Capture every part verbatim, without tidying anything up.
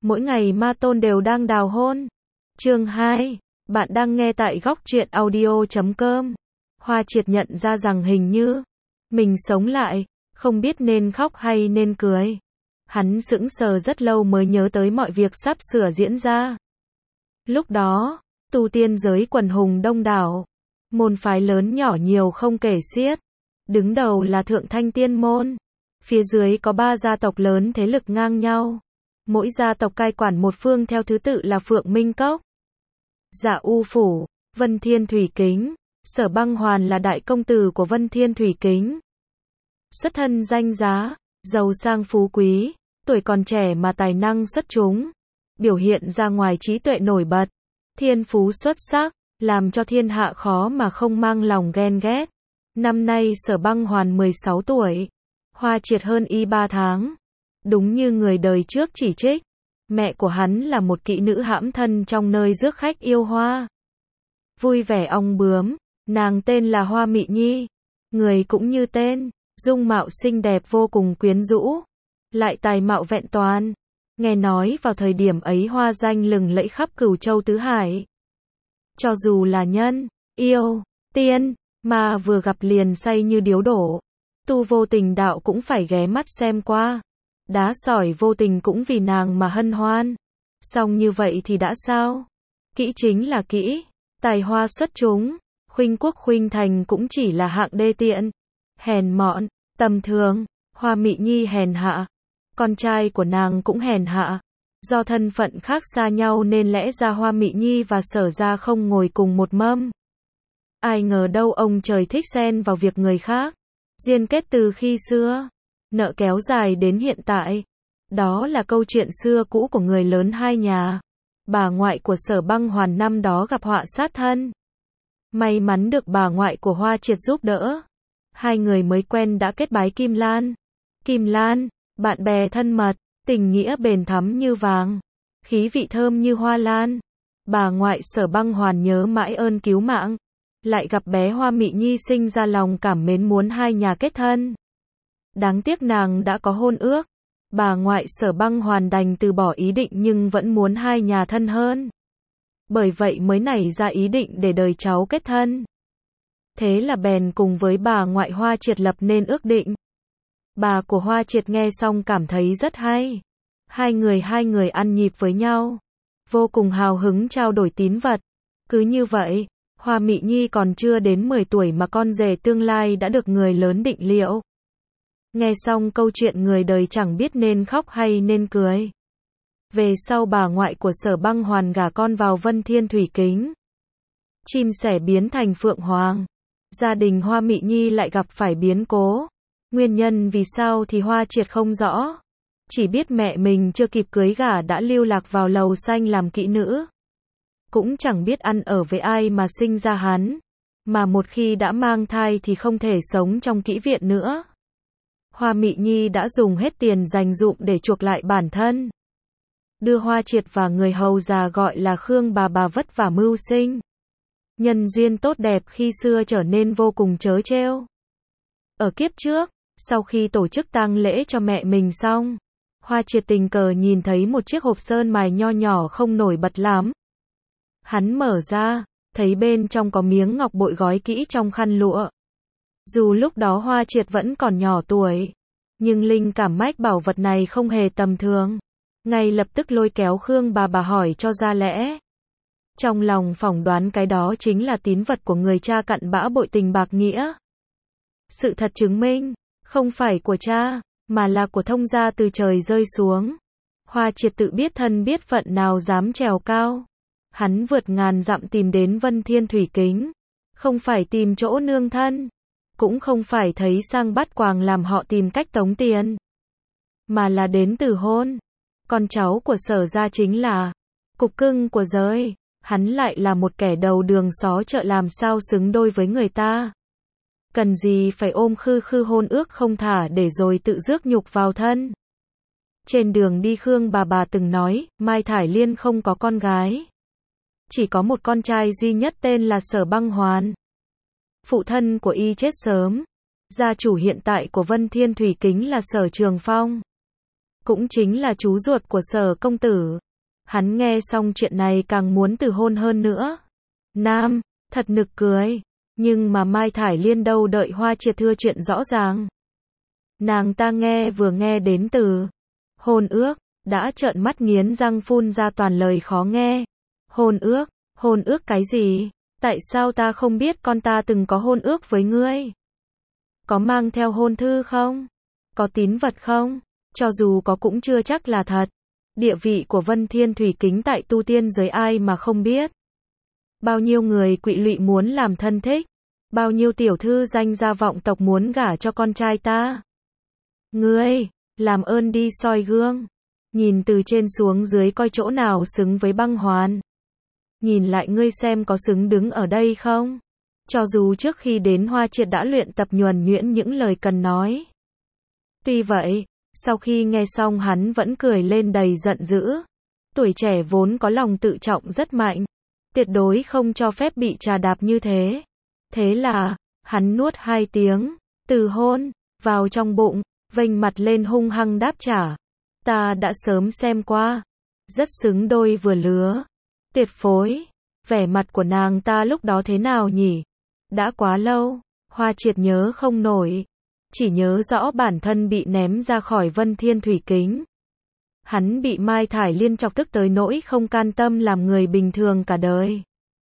mỗi ngày ma tôn đều đang đào hôn. Chương hai, bạn đang nghe tại góc truyện audio chấm com. Hoa Triệt nhận ra rằng hình như mình sống lại, không biết nên khóc hay nên cười. Hắn sững sờ rất lâu mới nhớ tới mọi việc sắp sửa diễn ra. Lúc đó, tu tiên giới quần hùng đông đảo, môn phái lớn nhỏ nhiều không kể xiết. Đứng đầu là Thượng Thanh Tiên Môn, phía dưới có ba gia tộc lớn thế lực ngang nhau. Mỗi gia tộc cai quản một phương theo thứ tự là Phượng Minh Cốc, Dạ U Phủ, Vân Thiên Thủy Kính. Sở Băng Hoàn là đại công tử của Vân Thiên Thủy Kính. Xuất thân danh giá, giàu sang phú quý, tuổi còn trẻ mà tài năng xuất chúng, biểu hiện ra ngoài trí tuệ nổi bật, thiên phú xuất sắc, làm cho thiên hạ khó mà không mang lòng ghen ghét. Năm nay Sở Băng Hoàn mười sáu tuổi, Hoa Triệt hơn y ba tháng. Đúng như người đời trước chỉ trích, mẹ của hắn là một kỹ nữ hãm thân trong nơi rước khách yêu hoa. Vui vẻ ong bướm, nàng tên là Hoa Mị Nhi, người cũng như tên, dung mạo xinh đẹp vô cùng quyến rũ, lại tài mạo vẹn toàn. Nghe nói vào thời điểm ấy hoa danh lừng lẫy khắp Cửu Châu tứ hải. Cho dù là nhân, yêu, tiên, mà vừa gặp liền say như điếu đổ. Tu vô tình đạo cũng phải ghé mắt xem qua. Đá sỏi vô tình cũng vì nàng mà hân hoan. Xong như vậy thì đã sao? Kỹ chính là kỹ, tài hoa xuất chúng, khuynh quốc khuynh thành cũng chỉ là hạng đê tiện, hèn mọn, tầm thường. Hoa Mị Nhi hèn hạ, con trai của nàng cũng hèn hạ. Do thân phận khác xa nhau nên lẽ ra Hoa Mị Nhi và Sở gia không ngồi cùng một mâm. Ai ngờ đâu ông trời thích xen vào việc người khác. Duyên kết từ khi xưa, nợ kéo dài đến hiện tại. Đó là câu chuyện xưa cũ của người lớn hai nhà. Bà ngoại của Sở Băng Hoàn năm đó gặp họa sát thân. May mắn được bà ngoại của Hoa Triệt giúp đỡ. Hai người mới quen đã kết bái Kim Lan. Kim Lan, bạn bè thân mật, tình nghĩa bền thắm như vàng, khí vị thơm như hoa lan. Bà ngoại Sở Băng Hoàn nhớ mãi ơn cứu mạng. Lại gặp bé Hoa Mị Nhi sinh ra lòng cảm mến muốn hai nhà kết thân. Đáng tiếc nàng đã có hôn ước. Bà ngoại Sở Băng Hoàn đành từ bỏ ý định nhưng vẫn muốn hai nhà thân hơn. Bởi vậy mới nảy ra ý định để đời cháu kết thân. Thế là bèn cùng với bà ngoại Hoa Triệt lập nên ước định. Bà của Hoa Triệt nghe xong cảm thấy rất hay. Hai người hai người ăn nhịp với nhau. Vô cùng hào hứng trao đổi tín vật. Cứ như vậy, Hoa Mị Nhi còn chưa đến mười tuổi mà con rể tương lai đã được người lớn định liệu. Nghe xong câu chuyện người đời chẳng biết nên khóc hay nên cười. Về sau bà ngoại của Sở Băng Hoàn gả con vào Vân Thiên Thủy Kính. Chim sẻ biến thành phượng hoàng. Gia đình Hoa Mị Nhi lại gặp phải biến cố. Nguyên nhân vì sao thì Hoa Triệt không rõ. Chỉ biết mẹ mình chưa kịp cưới gả đã lưu lạc vào lầu xanh làm kỹ nữ. Cũng chẳng biết ăn ở với ai mà sinh ra hắn. Mà một khi đã mang thai thì không thể sống trong kỹ viện nữa. Hoa Mị Nhi đã dùng hết tiền dành dụm để chuộc lại bản thân. Đưa Hoa Triệt và người hầu già gọi là Khương bà bà vất vả mưu sinh. Nhân duyên tốt đẹp khi xưa trở nên vô cùng trớ trêu. Ở kiếp trước, sau khi tổ chức tang lễ cho mẹ mình xong, Hoa Triệt tình cờ nhìn thấy một chiếc hộp sơn mài nho nhỏ không nổi bật lắm. Hắn mở ra, thấy bên trong có miếng ngọc bội gói kỹ trong khăn lụa. Dù lúc đó Hoa Triệt vẫn còn nhỏ tuổi, nhưng linh cảm mách bảo vật này không hề tầm thường. Ngay lập tức lôi kéo Khương bà bà hỏi cho ra lẽ. Trong lòng phỏng đoán cái đó chính là tín vật của người cha cặn bã bội tình bạc nghĩa. Sự thật chứng minh, không phải của cha, mà là của thông gia từ trời rơi xuống. Hoa Triệt tự biết thân biết phận nào dám trèo cao. Hắn vượt ngàn dặm tìm đến Vân Thiên Thủy Kính. Không phải tìm chỗ nương thân. Cũng không phải thấy sang bắt quàng làm họ tìm cách tống tiền. Mà là đến từ hôn. Con cháu của Sở gia chính là cục cưng của giới. Hắn lại là một kẻ đầu đường xó chợ làm sao xứng đôi với người ta. Cần gì phải ôm khư khư hôn ước không thả để rồi tự rước nhục vào thân. Trên đường đi Khương bà bà từng nói, Mai Thải Liên không có con gái. Chỉ có một con trai duy nhất tên là Sở Băng Hoàn. Phụ thân của y chết sớm. Gia chủ hiện tại của Vân Thiên Thủy Kính là Sở Trường Phong. cũng chính là chú ruột của Sở công tử. Hắn nghe xong chuyện này càng muốn từ hôn hơn nữa. Nam, thật nực cười. Nhưng mà Mai Thải Liên đâu đợi Hoa Triệt thưa chuyện rõ ràng. Nàng ta nghe vừa nghe đến từ hôn ước, đã trợn mắt nghiến răng phun ra toàn lời khó nghe. Hôn ước, hôn ước cái gì? Tại sao ta không biết con ta từng có hôn ước với ngươi? Có mang theo hôn thư không? Có tín vật không? Cho dù có cũng chưa chắc là thật. Địa vị của Vân Thiên Thủy Kính tại tu tiên giới ai mà không biết. Bao nhiêu người quỵ lụy muốn làm thân thích. Bao nhiêu tiểu thư danh gia vọng tộc muốn gả cho con trai ta. Ngươi, làm ơn đi soi gương. Nhìn từ trên xuống dưới coi chỗ nào xứng với Băng Hoàn. Nhìn lại ngươi xem có xứng đứng ở đây không? Cho dù trước khi đến Hoa Triệt đã luyện tập nhuần nhuyễn những lời cần nói. Tuy vậy, sau khi nghe xong hắn vẫn cười lên đầy giận dữ. Tuổi trẻ vốn có lòng tự trọng rất mạnh. Tuyệt đối không cho phép bị trà đạp như thế. Thế là, hắn nuốt hai tiếng, từ hôn, vào trong bụng, vênh mặt lên hung hăng đáp trả. Ta đã sớm xem qua. Rất xứng đôi vừa lứa. Tuyệt phối. Vẻ mặt của nàng ta lúc đó thế nào nhỉ? Đã quá lâu, Hoa Triệt nhớ không nổi. Chỉ nhớ rõ bản thân bị ném ra khỏi Vân Thiên Thủy Kính. Hắn bị Mai Thải Liên chọc tức tới nỗi không can tâm làm người bình thường cả đời.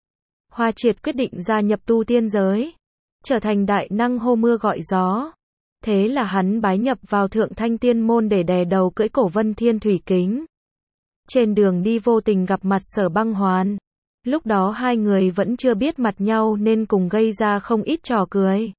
Hoa Triệt quyết định gia nhập tu tiên giới. Trở thành đại năng hô mưa gọi gió. Thế là hắn bái nhập vào Thượng Thanh Tiên Môn để đè đầu cưỡi cổ Vân Thiên Thủy Kính. Trên đường đi vô tình gặp mặt Sở Băng Hoàn. Lúc đó hai người vẫn chưa biết mặt nhau nên cùng gây ra không ít trò cười.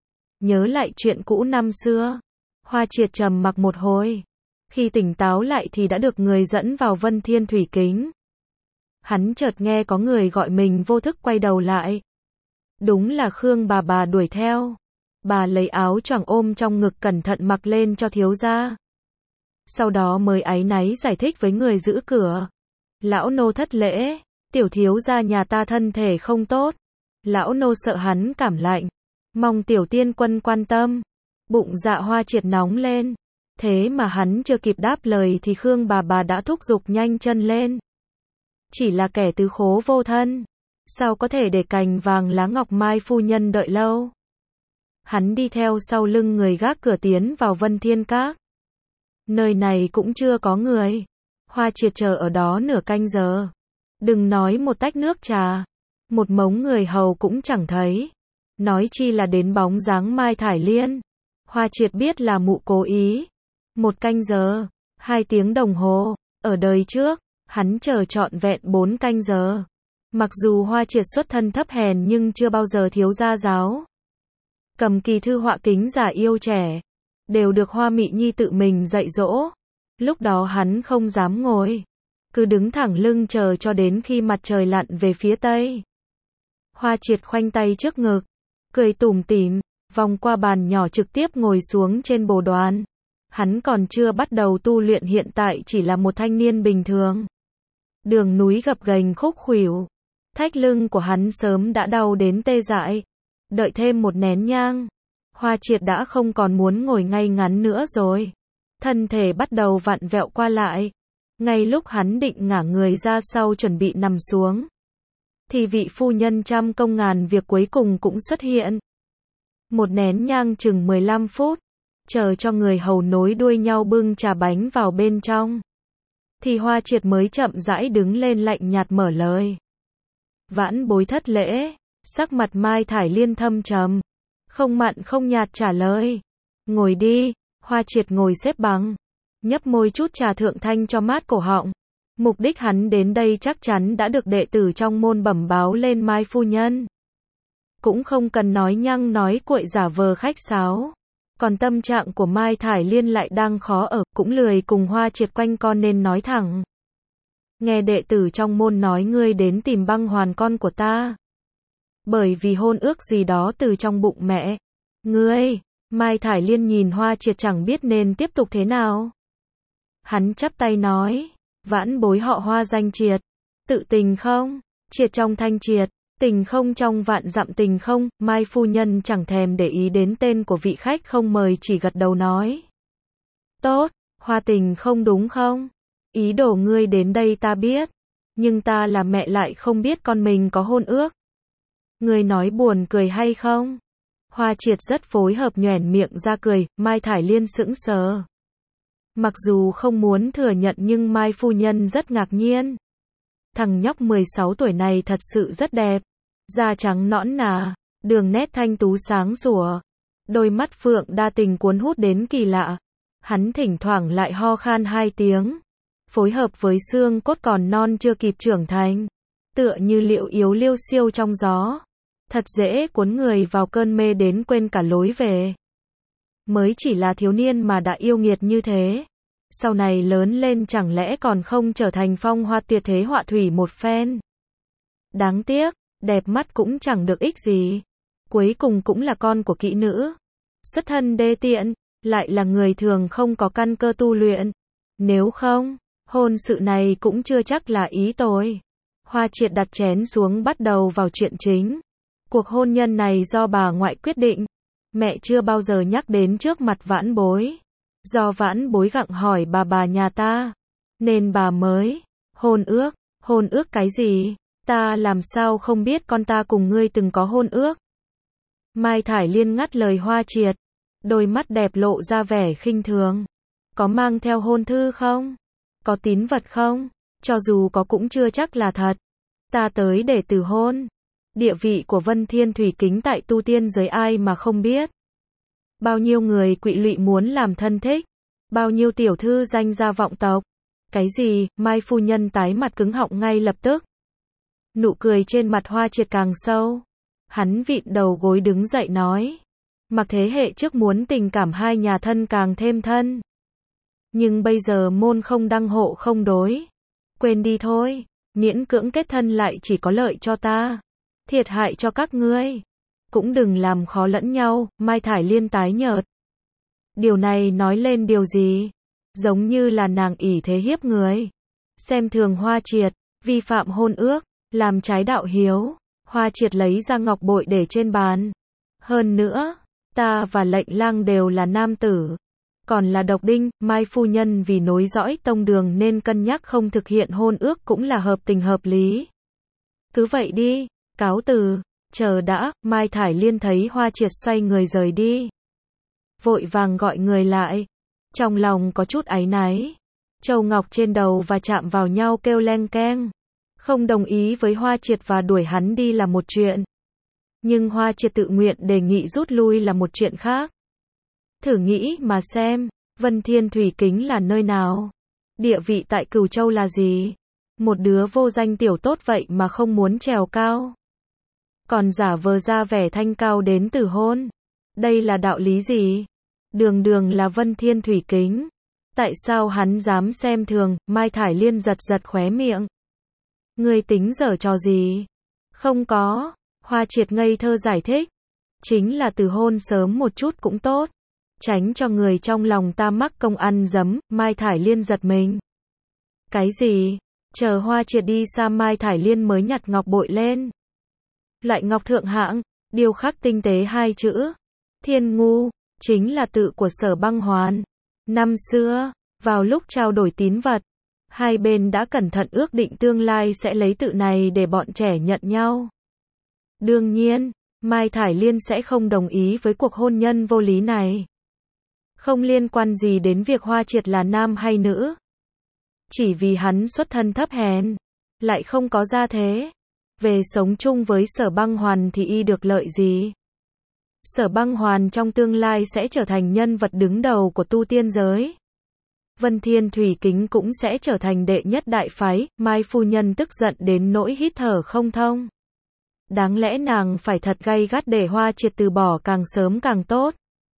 Nhớ lại chuyện cũ năm xưa. Hoa Triệt trầm mặc một hồi. Khi tỉnh táo lại thì đã được người dẫn vào Vân Thiên Thủy Kính. Hắn chợt nghe có người gọi mình vô thức quay đầu lại. Đúng là Khương bà bà đuổi theo. Bà lấy áo choàng ôm trong ngực cẩn thận mặc lên cho thiếu gia. Sau đó mới áy náy giải thích với người giữ cửa. Lão nô thất lễ, tiểu thiếu gia nhà ta thân thể không tốt. Lão nô sợ hắn cảm lạnh. Mong tiểu tiên quân quan tâm. Bụng dạ Hoa Triệt nóng lên. Thế mà hắn chưa kịp đáp lời thì Khương bà bà đã thúc giục nhanh chân lên. Chỉ là kẻ tứ khố vô thân. Sao có thể để cành vàng lá ngọc Mai phu nhân đợi lâu. Hắn đi theo sau lưng người gác cửa tiến vào Vân Thiên Các. Nơi này cũng chưa có người. Hoa Triệt chờ ở đó nửa canh giờ. Đừng nói một tách nước trà. Một mống người hầu cũng chẳng thấy. Nói chi là đến bóng dáng Mai Thải Liên. Hoa Triệt biết là mụ cố ý. Một canh giờ, hai tiếng đồng hồ. Ở đời trước, hắn chờ trọn vẹn bốn canh giờ. Mặc dù Hoa Triệt xuất thân thấp hèn nhưng chưa bao giờ thiếu gia giáo. Cầm kỳ thư họa kính giả yêu trẻ. Đều được Hoa Mị Nhi tự mình dạy dỗ. Lúc đó hắn không dám ngồi. Cứ đứng thẳng lưng chờ cho đến khi mặt trời lặn về phía tây. Hoa Triệt khoanh tay trước ngực. Cười tủm tỉm. Vòng qua bàn nhỏ trực tiếp ngồi xuống trên bồ đoàn. Hắn còn chưa bắt đầu tu luyện hiện tại chỉ là một thanh niên bình thường. Đường núi gập ghềnh khúc khuỷu. Thách lưng của hắn sớm đã đau đến tê dại. Đợi thêm một nén nhang. Hoa Triệt đã không còn muốn ngồi ngay ngắn nữa rồi. Thân thể bắt đầu vặn vẹo qua lại. Ngay lúc hắn định ngả người ra sau chuẩn bị nằm xuống. Thì vị phu nhân trăm công ngàn việc cuối cùng cũng xuất hiện. Một nén nhang chừng mười lăm phút. Chờ cho người hầu nối đuôi nhau bưng trà bánh vào bên trong. Thì Hoa Triệt mới chậm rãi đứng lên lạnh nhạt mở lời. Vãn bối thất lễ. Sắc mặt Mai Thải Liên thâm trầm. Không mặn không nhạt trả lời. Ngồi đi. Hoa Triệt ngồi xếp bằng. Nhấp môi chút trà thượng thanh cho mát cổ họng. Mục đích hắn đến đây chắc chắn đã được đệ tử trong môn bẩm báo lên Mai phu nhân. Cũng không cần nói nhăng nói cuội giả vờ khách sáo. Còn tâm trạng của Mai Thải Liên lại đang khó ở, cũng lười cùng Hoa Triệt quanh con nên nói thẳng. Nghe đệ tử trong môn nói ngươi đến tìm Băng Hoàn con của ta. Bởi vì hôn ước gì đó từ trong bụng mẹ. Ngươi, Mai Thải Liên nhìn Hoa Triệt chẳng biết nên tiếp tục thế nào. Hắn chắp tay nói, vãn bối họ Hoa danh Triệt. Tự tình không? Triệt trong thanh triệt. Tình không trong vạn dặm tình không. Mai phu nhân chẳng thèm để ý đến tên của vị khách không mời chỉ gật đầu nói. Tốt, Hoa Tình không đúng không? Ý đồ ngươi đến đây ta biết, nhưng ta là mẹ lại không biết con mình có hôn ước. Ngươi nói buồn cười hay không? Hoa Triệt rất phối hợp nhoẻn miệng ra cười, Mai Thải Liên sững sờ. Mặc dù không muốn thừa nhận nhưng Mai phu nhân rất ngạc nhiên. Thằng nhóc mười sáu tuổi này thật sự rất đẹp. Da trắng nõn nà, đường nét thanh tú sáng sủa. Đôi mắt phượng đa tình cuốn hút đến kỳ lạ. Hắn thỉnh thoảng lại ho khan hai tiếng. Phối hợp với xương cốt còn non chưa kịp trưởng thành. Tựa như liệu yếu liêu xiêu trong gió. Thật dễ cuốn người vào cơn mê đến quên cả lối về. Mới chỉ là thiếu niên mà đã yêu nghiệt như thế. Sau này lớn lên chẳng lẽ còn không trở thành phong hoa tuyệt thế họa thủy một phen. Đáng tiếc, đẹp mắt cũng chẳng được ích gì. Cuối cùng cũng là con của kỹ nữ. Xuất thân đê tiện, lại là người thường không có căn cơ tu luyện. Nếu không, hôn sự này cũng chưa chắc là ý tôi. Hoa Triệt đặt chén xuống bắt đầu vào chuyện chính. Cuộc hôn nhân này do bà ngoại quyết định. Mẹ chưa bao giờ nhắc đến trước mặt vãn bối. Do vãn bối gặng hỏi bà bà nhà ta. Nên bà mới. Hôn ước. Hôn ước cái gì? Ta làm sao không biết con ta cùng ngươi từng có hôn ước? Mai Thải Liên ngắt lời Hoa Triệt. Đôi mắt đẹp lộ ra vẻ khinh thường. Có mang theo hôn thư không? Có tín vật không? Cho dù có cũng chưa chắc là thật. Ta tới để từ hôn. Địa vị của Vân Thiên Thủy Kính tại tu tiên giới ai mà không biết. Bao nhiêu người quỵ lụy muốn làm thân thích. Bao nhiêu tiểu thư danh gia vọng tộc. Cái gì? Mai phu nhân tái mặt cứng họng ngay lập tức. Nụ cười trên mặt Hoa Triệt càng sâu. Hắn vịn đầu gối đứng dậy nói. Mặc thế hệ trước muốn tình cảm hai nhà thân càng thêm thân. Nhưng bây giờ môn không đăng hộ không đối. Quên đi thôi. Miễn cưỡng kết thân lại chỉ có lợi cho ta. Thiệt hại cho các ngươi. Cũng đừng làm khó lẫn nhau. Mai Thải Liên tái nhợt. Điều này nói lên điều gì? Giống như là nàng ỷ thế hiếp người. Xem thường Hoa Triệt. Vi phạm hôn ước. Làm trái đạo hiếu. Hoa Triệt lấy ra ngọc bội để trên bàn. Hơn nữa, ta và Lệnh Lang đều là nam tử. Còn là độc đinh, Mai phu nhân vì nối dõi tông đường nên cân nhắc không thực hiện hôn ước cũng là hợp tình hợp lý. Cứ vậy đi, cáo từ. Chờ đã, Mai Thải Liên thấy Hoa Triệt xoay người rời đi. Vội vàng gọi người lại. Trong lòng có chút áy náy. Châu ngọc trên đầu và chạm vào nhau kêu leng keng. Không đồng ý với Hoa Triệt và đuổi hắn đi là một chuyện. Nhưng Hoa Triệt tự nguyện đề nghị rút lui là một chuyện khác. Thử nghĩ mà xem, Vân Thiên Thủy Kính là nơi nào? Địa vị tại Cửu Châu là gì? Một đứa vô danh tiểu tốt vậy mà không muốn trèo cao. Còn giả vờ ra vẻ thanh cao đến từ hôn. Đây là đạo lý gì? Đường đường là Vân Thiên Thủy Kính. Tại sao hắn dám xem thường? Mai Thải Liên giật giật khóe miệng. Ngươi tính giở trò gì? Không có. Hoa Triệt ngây thơ giải thích. Chính là từ hôn sớm một chút cũng tốt. Tránh cho người trong lòng ta mắc công ăn dấm. Mai Thải Liên giật mình. Cái gì? Chờ Hoa Triệt đi xa Mai Thải Liên mới nhặt ngọc bội lên. Loại ngọc thượng hạng, điêu khắc tinh tế hai chữ. Thiên ngu, chính là tự của Sở Băng Hoàn. Năm xưa, vào lúc trao đổi tín vật, hai bên đã cẩn thận ước định tương lai sẽ lấy tự này để bọn trẻ nhận nhau. Đương nhiên, Mai Thải Liên sẽ không đồng ý với cuộc hôn nhân vô lý này. Không liên quan gì đến việc Hoa Triệt là nam hay nữ. Chỉ vì hắn xuất thân thấp hèn, lại không có gia thế. Về sống chung với Sở Băng Hoàn thì y được lợi gì? Sở Băng Hoàn trong tương lai sẽ trở thành nhân vật đứng đầu của tu tiên giới. Vân Thiên Thủy Kính cũng sẽ trở thành đệ nhất đại phái. Mai phu nhân tức giận đến nỗi hít thở không thông. Đáng lẽ nàng phải thật gay gắt để Hoa Triệt từ bỏ càng sớm càng tốt.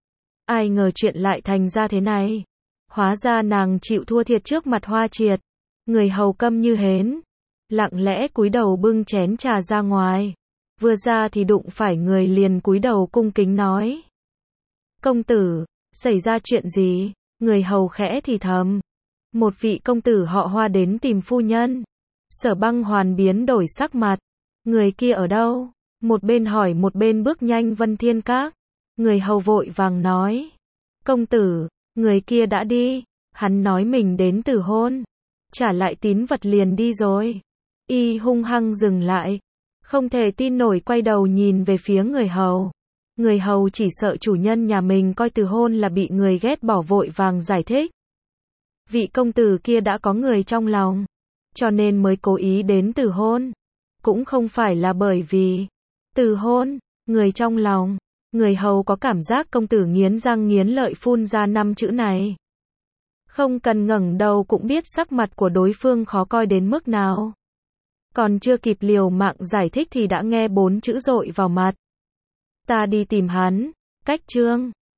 Ai ngờ chuyện lại thành ra thế này. Hóa ra nàng chịu thua thiệt trước mặt Hoa Triệt. Người hầu câm như hến. Lặng lẽ cúi đầu bưng chén trà ra ngoài. Vừa ra thì đụng phải người liền cúi đầu cung kính nói. Công tử, xảy ra chuyện gì? Người hầu khẽ thì thầm. Một vị công tử họ Hoa đến tìm phu nhân. Sở Băng Hoàn biến đổi sắc mặt. Người kia ở đâu? Một bên hỏi một bên bước nhanh Vân Thiên Các. Người hầu vội vàng nói. Công tử, người kia đã đi. Hắn nói mình đến từ hôn. Trả lại tín vật liền đi rồi. Y hung hăng dừng lại. Không thể tin nổi quay đầu nhìn về phía người hầu. Người hầu chỉ sợ chủ nhân nhà mình coi từ hôn là bị người ghét bỏ vội vàng giải thích. Vị công tử kia đã có người trong lòng. Cho nên mới cố ý đến từ hôn. Cũng không phải là bởi vì từ hôn, người trong lòng. Người hầu có cảm giác công tử nghiến răng nghiến lợi phun ra năm chữ này. Không cần ngẩng đầu cũng biết sắc mặt của đối phương khó coi đến mức nào. Còn chưa kịp liều mạng giải thích thì đã nghe bốn chữ dội vào mặt. Ta đi tìm hắn. Cách chương